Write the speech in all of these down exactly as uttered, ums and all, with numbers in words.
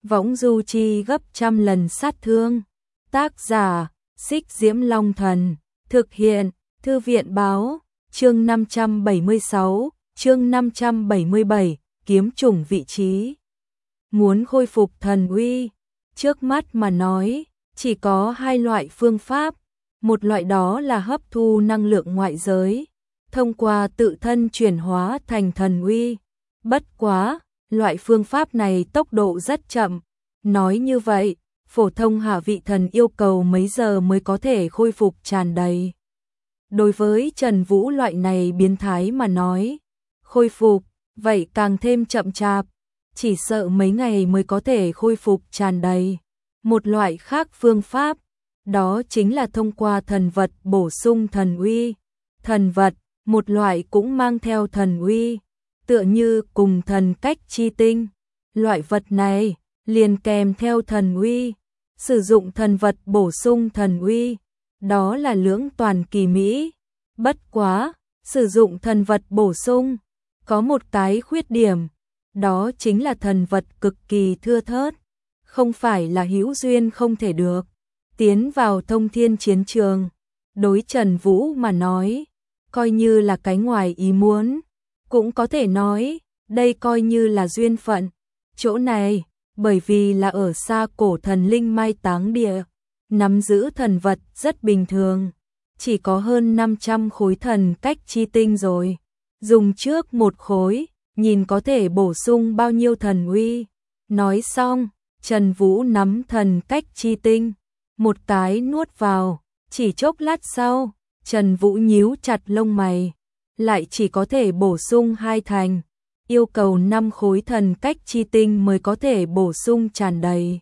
võng du chi gấp trăm lần sát thương. Tác giả, Xích Diễm Long Thần, thực hiện, Thư viện báo, chương năm trăm bảy mươi sáu, chương năm trăm bảy mươi bảy, kiếm chủng vị trí. Muốn khôi phục thần uy, trước mắt mà nói, chỉ có hai loại phương pháp, một loại đó là hấp thu năng lượng ngoại giới, thông qua tự thân chuyển hóa thành thần uy. Bất quá, loại phương pháp này tốc độ rất chậm, nói như vậy, phổ thông hạ vị thần yêu cầu mấy giờ mới có thể khôi phục tràn đầy. Đối với Trần Vũ loại này biến thái mà nói, khôi phục, vậy càng thêm chậm chạp, chỉ sợ mấy ngày mới có thể khôi phục tràn đầy. Một loại khác phương pháp, đó chính là thông qua thần vật bổ sung thần uy. Thần vật, một loại cũng mang theo thần uy, tựa như cùng thần cách chi tinh. Loại vật này, liền kèm theo thần uy, sử dụng thần vật bổ sung thần uy, đó là lưỡng toàn kỳ mỹ. Bất quá, sử dụng thần vật bổ sung, có một cái khuyết điểm, đó chính là thần vật cực kỳ thưa thớt, không phải là hữu duyên không thể được. Tiến vào thông thiên chiến trường, đối Trần Vũ mà nói, coi như là cái ngoài ý muốn, cũng có thể nói, đây coi như là duyên phận. Chỗ này, bởi vì là ở xa cổ thần linh mai táng địa, nắm giữ thần vật rất bình thường, chỉ có hơn năm trăm khối thần cách chi tinh rồi. Dùng trước một khối, nhìn có thể bổ sung bao nhiêu thần uy. Nói xong, Trần Vũ nắm thần cách chi tinh, một cái nuốt vào, chỉ chốc lát sau, Trần Vũ nhíu chặt lông mày, lại chỉ có thể bổ sung hai thành, yêu cầu năm khối thần cách chi tinh mới có thể bổ sung tràn đầy.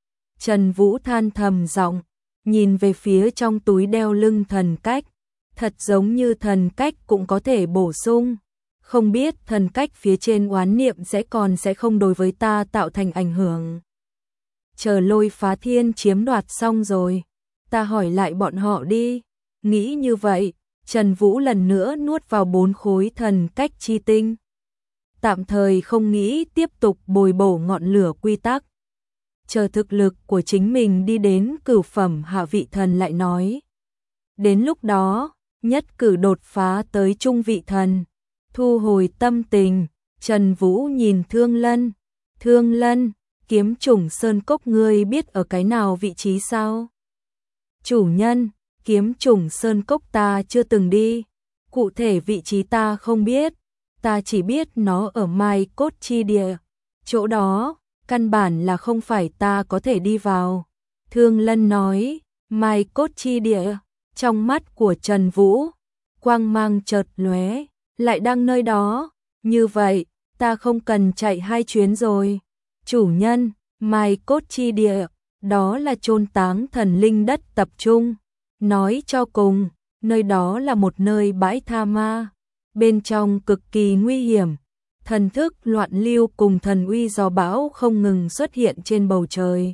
Trần Vũ than thầm giọng, nhìn về phía trong túi đeo lưng thần cách, thật giống như thần cách cũng có thể bổ sung, không biết thần cách phía trên oán niệm sẽ còn sẽ không đối với ta tạo thành ảnh hưởng. Chờ Lôi Phá Thiên chiếm đoạt xong rồi, ta hỏi lại bọn họ đi. Nghĩ như vậy, Trần Vũ lần nữa nuốt vào bốn khối thần cách chi tinh. Tạm thời không nghĩ tiếp tục bồi bổ ngọn lửa quy tắc. Chờ thực lực của chính mình đi đến cửu phẩm hạ vị thần lại nói. Đến lúc đó, nhất cử đột phá tới trung vị thần. Thu hồi tâm tình, Trần Vũ nhìn Thương Lân. Thương Lân, kiếm chủng sơn cốc ngươi biết ở cái nào vị trí sao? Chủ nhân, kiếm chủng sơn cốc ta chưa từng đi, cụ thể vị trí ta không biết, ta chỉ biết nó ở Mai Cốt chi địa, chỗ đó, căn bản là không phải ta có thể đi vào. Thương Lân nói, Mai Cốt chi địa, trong mắt của Trần Vũ, quang mang chợt lóe, lại đang nơi đó, như vậy, ta không cần chạy hai chuyến rồi. Chủ nhân, Mai Cốt chi địa, đó là chôn táng thần linh đất tập trung. Nói cho cùng, nơi đó là một nơi bãi tha ma, bên trong cực kỳ nguy hiểm, thần thức loạn lưu cùng thần uy gió bão không ngừng xuất hiện trên bầu trời.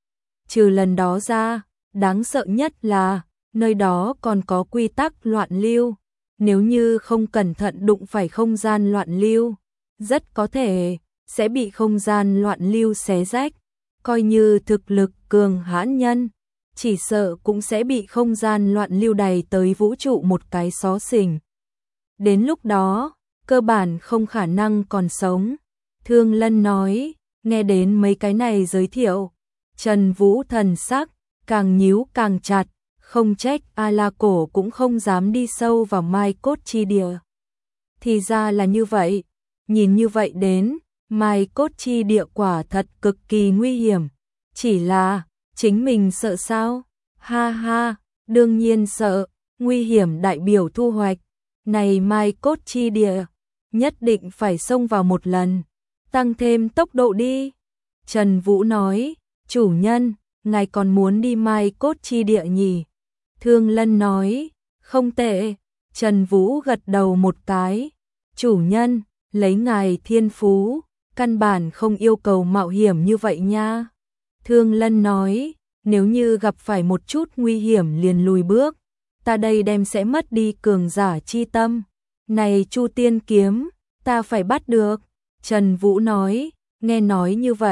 Trừ lần đó ra, đáng sợ nhất là, nơi đó còn có quy tắc loạn lưu, nếu như không cẩn thận đụng phải không gian loạn lưu, rất có thể sẽ bị không gian loạn lưu xé rách, coi như thực lực cường hãn nhân, chỉ sợ cũng sẽ bị không gian loạn lưu đầy tới vũ trụ một cái xó xỉnh. Đến lúc đó, cơ bản không khả năng còn sống. Thương Lân nói, nghe đến mấy cái này giới thiệu, Trần Vũ thần sắc càng nhíu càng chặt, không trách A La Cổ cũng không dám đi sâu vào Mai Cốt chi địa. Thì ra là như vậy, nhìn như vậy đến, Mai Cốt chi địa quả thật cực kỳ nguy hiểm, chỉ là chính mình sợ sao? Ha ha, đương nhiên sợ, nguy hiểm đại biểu thu hoạch. Này Mai Cốt chi địa, nhất định phải xông vào một lần, tăng thêm tốc độ đi. Trần Vũ nói, chủ nhân, ngài còn muốn đi Mai Cốt chi địa nhỉ? Thương Lân nói, không tệ. Trần Vũ gật đầu một cái, chủ nhân, lấy ngài thiên phú, căn bản không yêu cầu mạo hiểm như vậy nha. Thương Lân nói, nếu như gặp phải một chút nguy hiểm liền lùi bước, ta đây đem sẽ mất đi cường giả chi tâm. Này Chu Tiên kiếm, ta phải bắt được. Trần Vũ nói, nghe nói như vậy,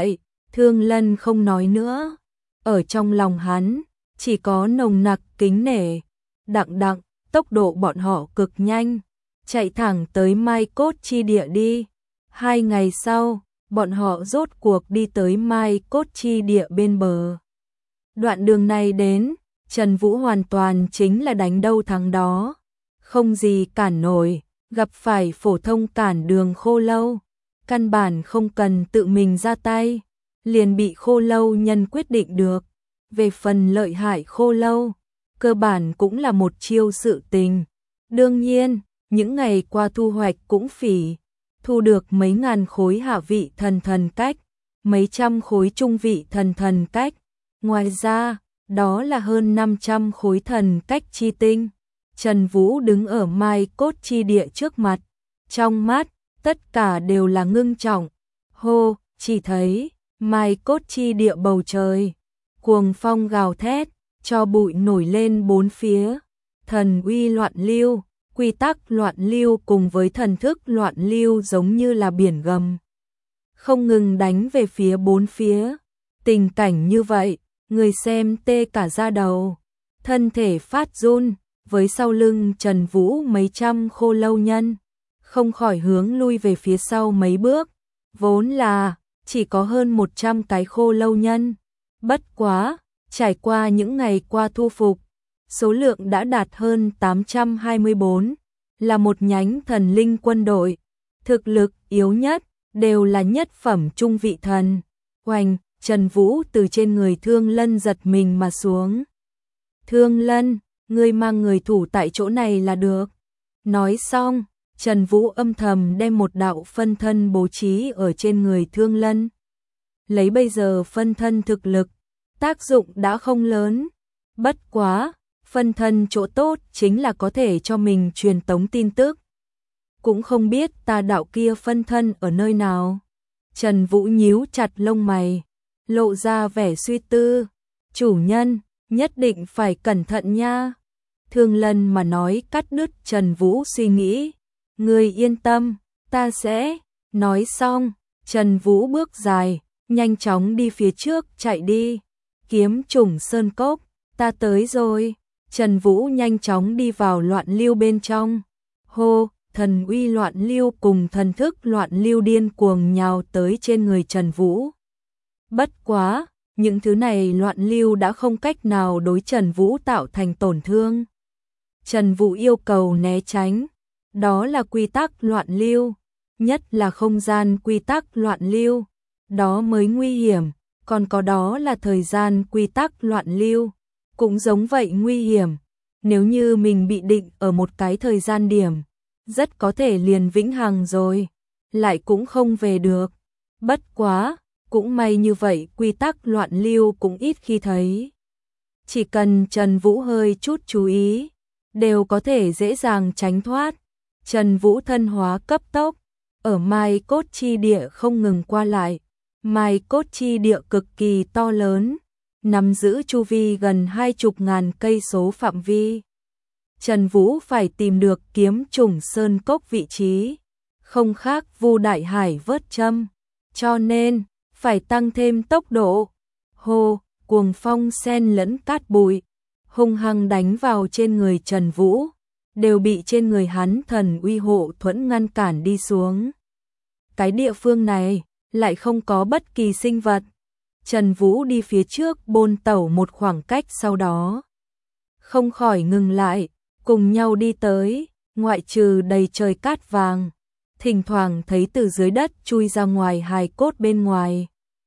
Thương Lân không nói nữa, ở trong lòng hắn chỉ có nồng nặc kính nể. Đặng đặng, tốc độ bọn họ cực nhanh, chạy thẳng tới Mai Cốt chi địa đi. Hai ngày sau, bọn họ rốt cuộc đi tới Mai Cốt chi địa bên bờ. Đoạn đường này đến, Trần Vũ hoàn toàn chính là đánh đâu thắng đó, không gì cản nổi, gặp phải phổ thông cản đường Khô Lâu, căn bản không cần tự mình ra tay, liền bị Khô Lâu nhân quyết định được. Về phần lợi hại Khô Lâu, cơ bản cũng là một chiêu sự tình. Đương nhiên, những ngày qua thu hoạch cũng phỉ, thu được mấy ngàn khối hạ vị thần thần cách, mấy trăm khối trung vị thần thần cách. Ngoài ra, đó là hơn năm trăm khối thần cách chi tinh. Trần Vũ đứng ở Mai Cốt chi địa trước mặt, trong mắt, tất cả đều là ngưng trọng. Hô, chỉ thấy, Mai Cốt chi địa bầu trời, cuồng phong gào thét, cho bụi nổi lên bốn phía, thần uy loạn lưu, quy tắc loạn lưu cùng với thần thức loạn lưu giống như là biển gầm, không ngừng đánh về phía bốn phía. Tình cảnh như vậy, người xem tê cả da đầu, thân thể phát run, với sau lưng Trần Vũ mấy trăm Khô Lâu nhân, không khỏi hướng lui về phía sau mấy bước, vốn là chỉ có hơn một trăm cái Khô Lâu nhân. Bất quá, trải qua những ngày qua thu phục, số lượng đã đạt hơn tám trăm hai mươi bốn, là một nhánh thần linh quân đội, thực lực yếu nhất đều là nhất phẩm trung vị thần. Oanh, Trần Vũ từ trên người Thương Lân giật mình mà xuống. Thương Lân, ngươi mang người thủ tại chỗ này là được. Nói xong, Trần Vũ âm thầm đem một đạo phân thân bố trí ở trên người Thương Lân. Lấy bây giờ phân thân thực lực, tác dụng đã không lớn. Bất quá, phân thân chỗ tốt chính là có thể cho mình truyền tống tin tức. Cũng không biết tà đạo kia phân thân ở nơi nào. Trần Vũ nhíu chặt lông mày, lộ ra vẻ suy tư. Chủ nhân, nhất định phải cẩn thận nha. Thương Lân mà nói cắt đứt Trần Vũ suy nghĩ. Ngươi yên tâm, ta sẽ. Nói xong, Trần Vũ bước dài, nhanh chóng đi phía trước chạy đi. Kiếm trùng sơn cốc, ta tới rồi. Trần Vũ nhanh chóng đi vào loạn lưu bên trong. Hô, thần uy loạn lưu cùng thần thức loạn lưu điên cuồng nhào tới trên người Trần Vũ. Bất quá, những thứ này loạn lưu đã không cách nào đối Trần Vũ tạo thành tổn thương. Trần Vũ yêu cầu né tránh, đó là quy tắc loạn lưu, nhất là không gian quy tắc loạn lưu, đó mới nguy hiểm, còn có đó là thời gian quy tắc loạn lưu, cũng giống vậy nguy hiểm. Nếu như mình bị định ở một cái thời gian điểm, rất có thể liền vĩnh hằng rồi, lại cũng không về được. Bất quá, cũng may như vậy quy tắc loạn lưu cũng ít khi thấy. Chỉ cần Trần Vũ hơi chút chú ý, đều có thể dễ dàng tránh thoát. Trần Vũ thân hóa cấp tốc, ở Mai Cốt chi địa không ngừng qua lại. Mai Cốt chi địa cực kỳ to lớn, nắm giữ chu vi gần hai chục ngàn cây số phạm vi. Trần Vũ phải tìm được kiếm trùng sơn cốc vị trí, không khác Vu Đại Hải vớt châm, cho nên phải tăng thêm tốc độ. Hô, cuồng phong xen lẫn cát bụi, hung hăng đánh vào trên người Trần Vũ, đều bị trên người hắn thần uy hộ thuẫn ngăn cản đi xuống. Cái địa phương này lại không có bất kỳ sinh vật. Trần Vũ đi phía trước bôn tẩu một khoảng cách, sau đó không khỏi ngừng lại, cùng nhau đi tới, ngoại trừ đầy trời cát vàng, thỉnh thoảng thấy từ dưới đất chui ra ngoài hài cốt bên ngoài.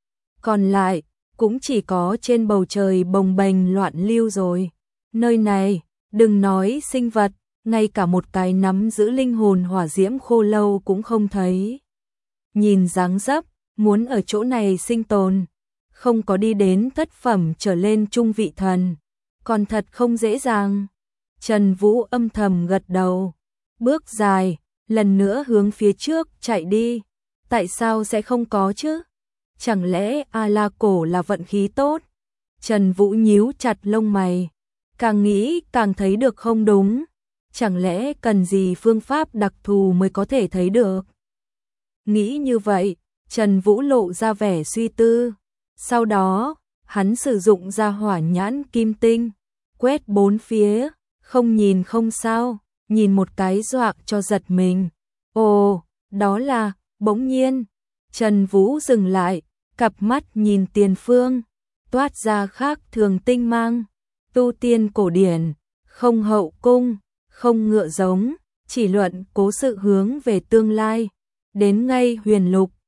Còn lại, cũng chỉ có trên bầu trời bồng bềnh loạn lưu rồi. Nơi này, đừng nói sinh vật, ngay cả một cái nắm giữ linh hồn hỏa diễm Khô Lâu cũng không thấy. Nhìn dáng dấp, muốn ở chỗ này sinh tồn, không có đi đến thất phẩm trở lên trung vị thần, còn thật không dễ dàng. Trần Vũ âm thầm gật đầu, bước dài, lần nữa hướng phía trước chạy đi. Tại sao sẽ không có chứ? Chẳng lẽ A La Cổ là vận khí tốt? Trần Vũ nhíu chặt lông mày, càng nghĩ càng thấy được không đúng. Chẳng lẽ cần gì phương pháp đặc thù mới có thể thấy được? Nghĩ như vậy, Trần Vũ lộ ra vẻ suy tư. Sau đó, hắn sử dụng ra hỏa nhãn kim tinh, quét bốn phía, không nhìn không sao, nhìn một cái dọa cho giật mình. Ồ, đó là, bỗng nhiên, Trần Vũ dừng lại, cặp mắt nhìn tiền phương, toát ra khác thường tinh mang, tu tiên cổ điển, không hậu cung, không ngựa giống, chỉ luận cố sự hướng về tương lai, đến ngay huyền lục,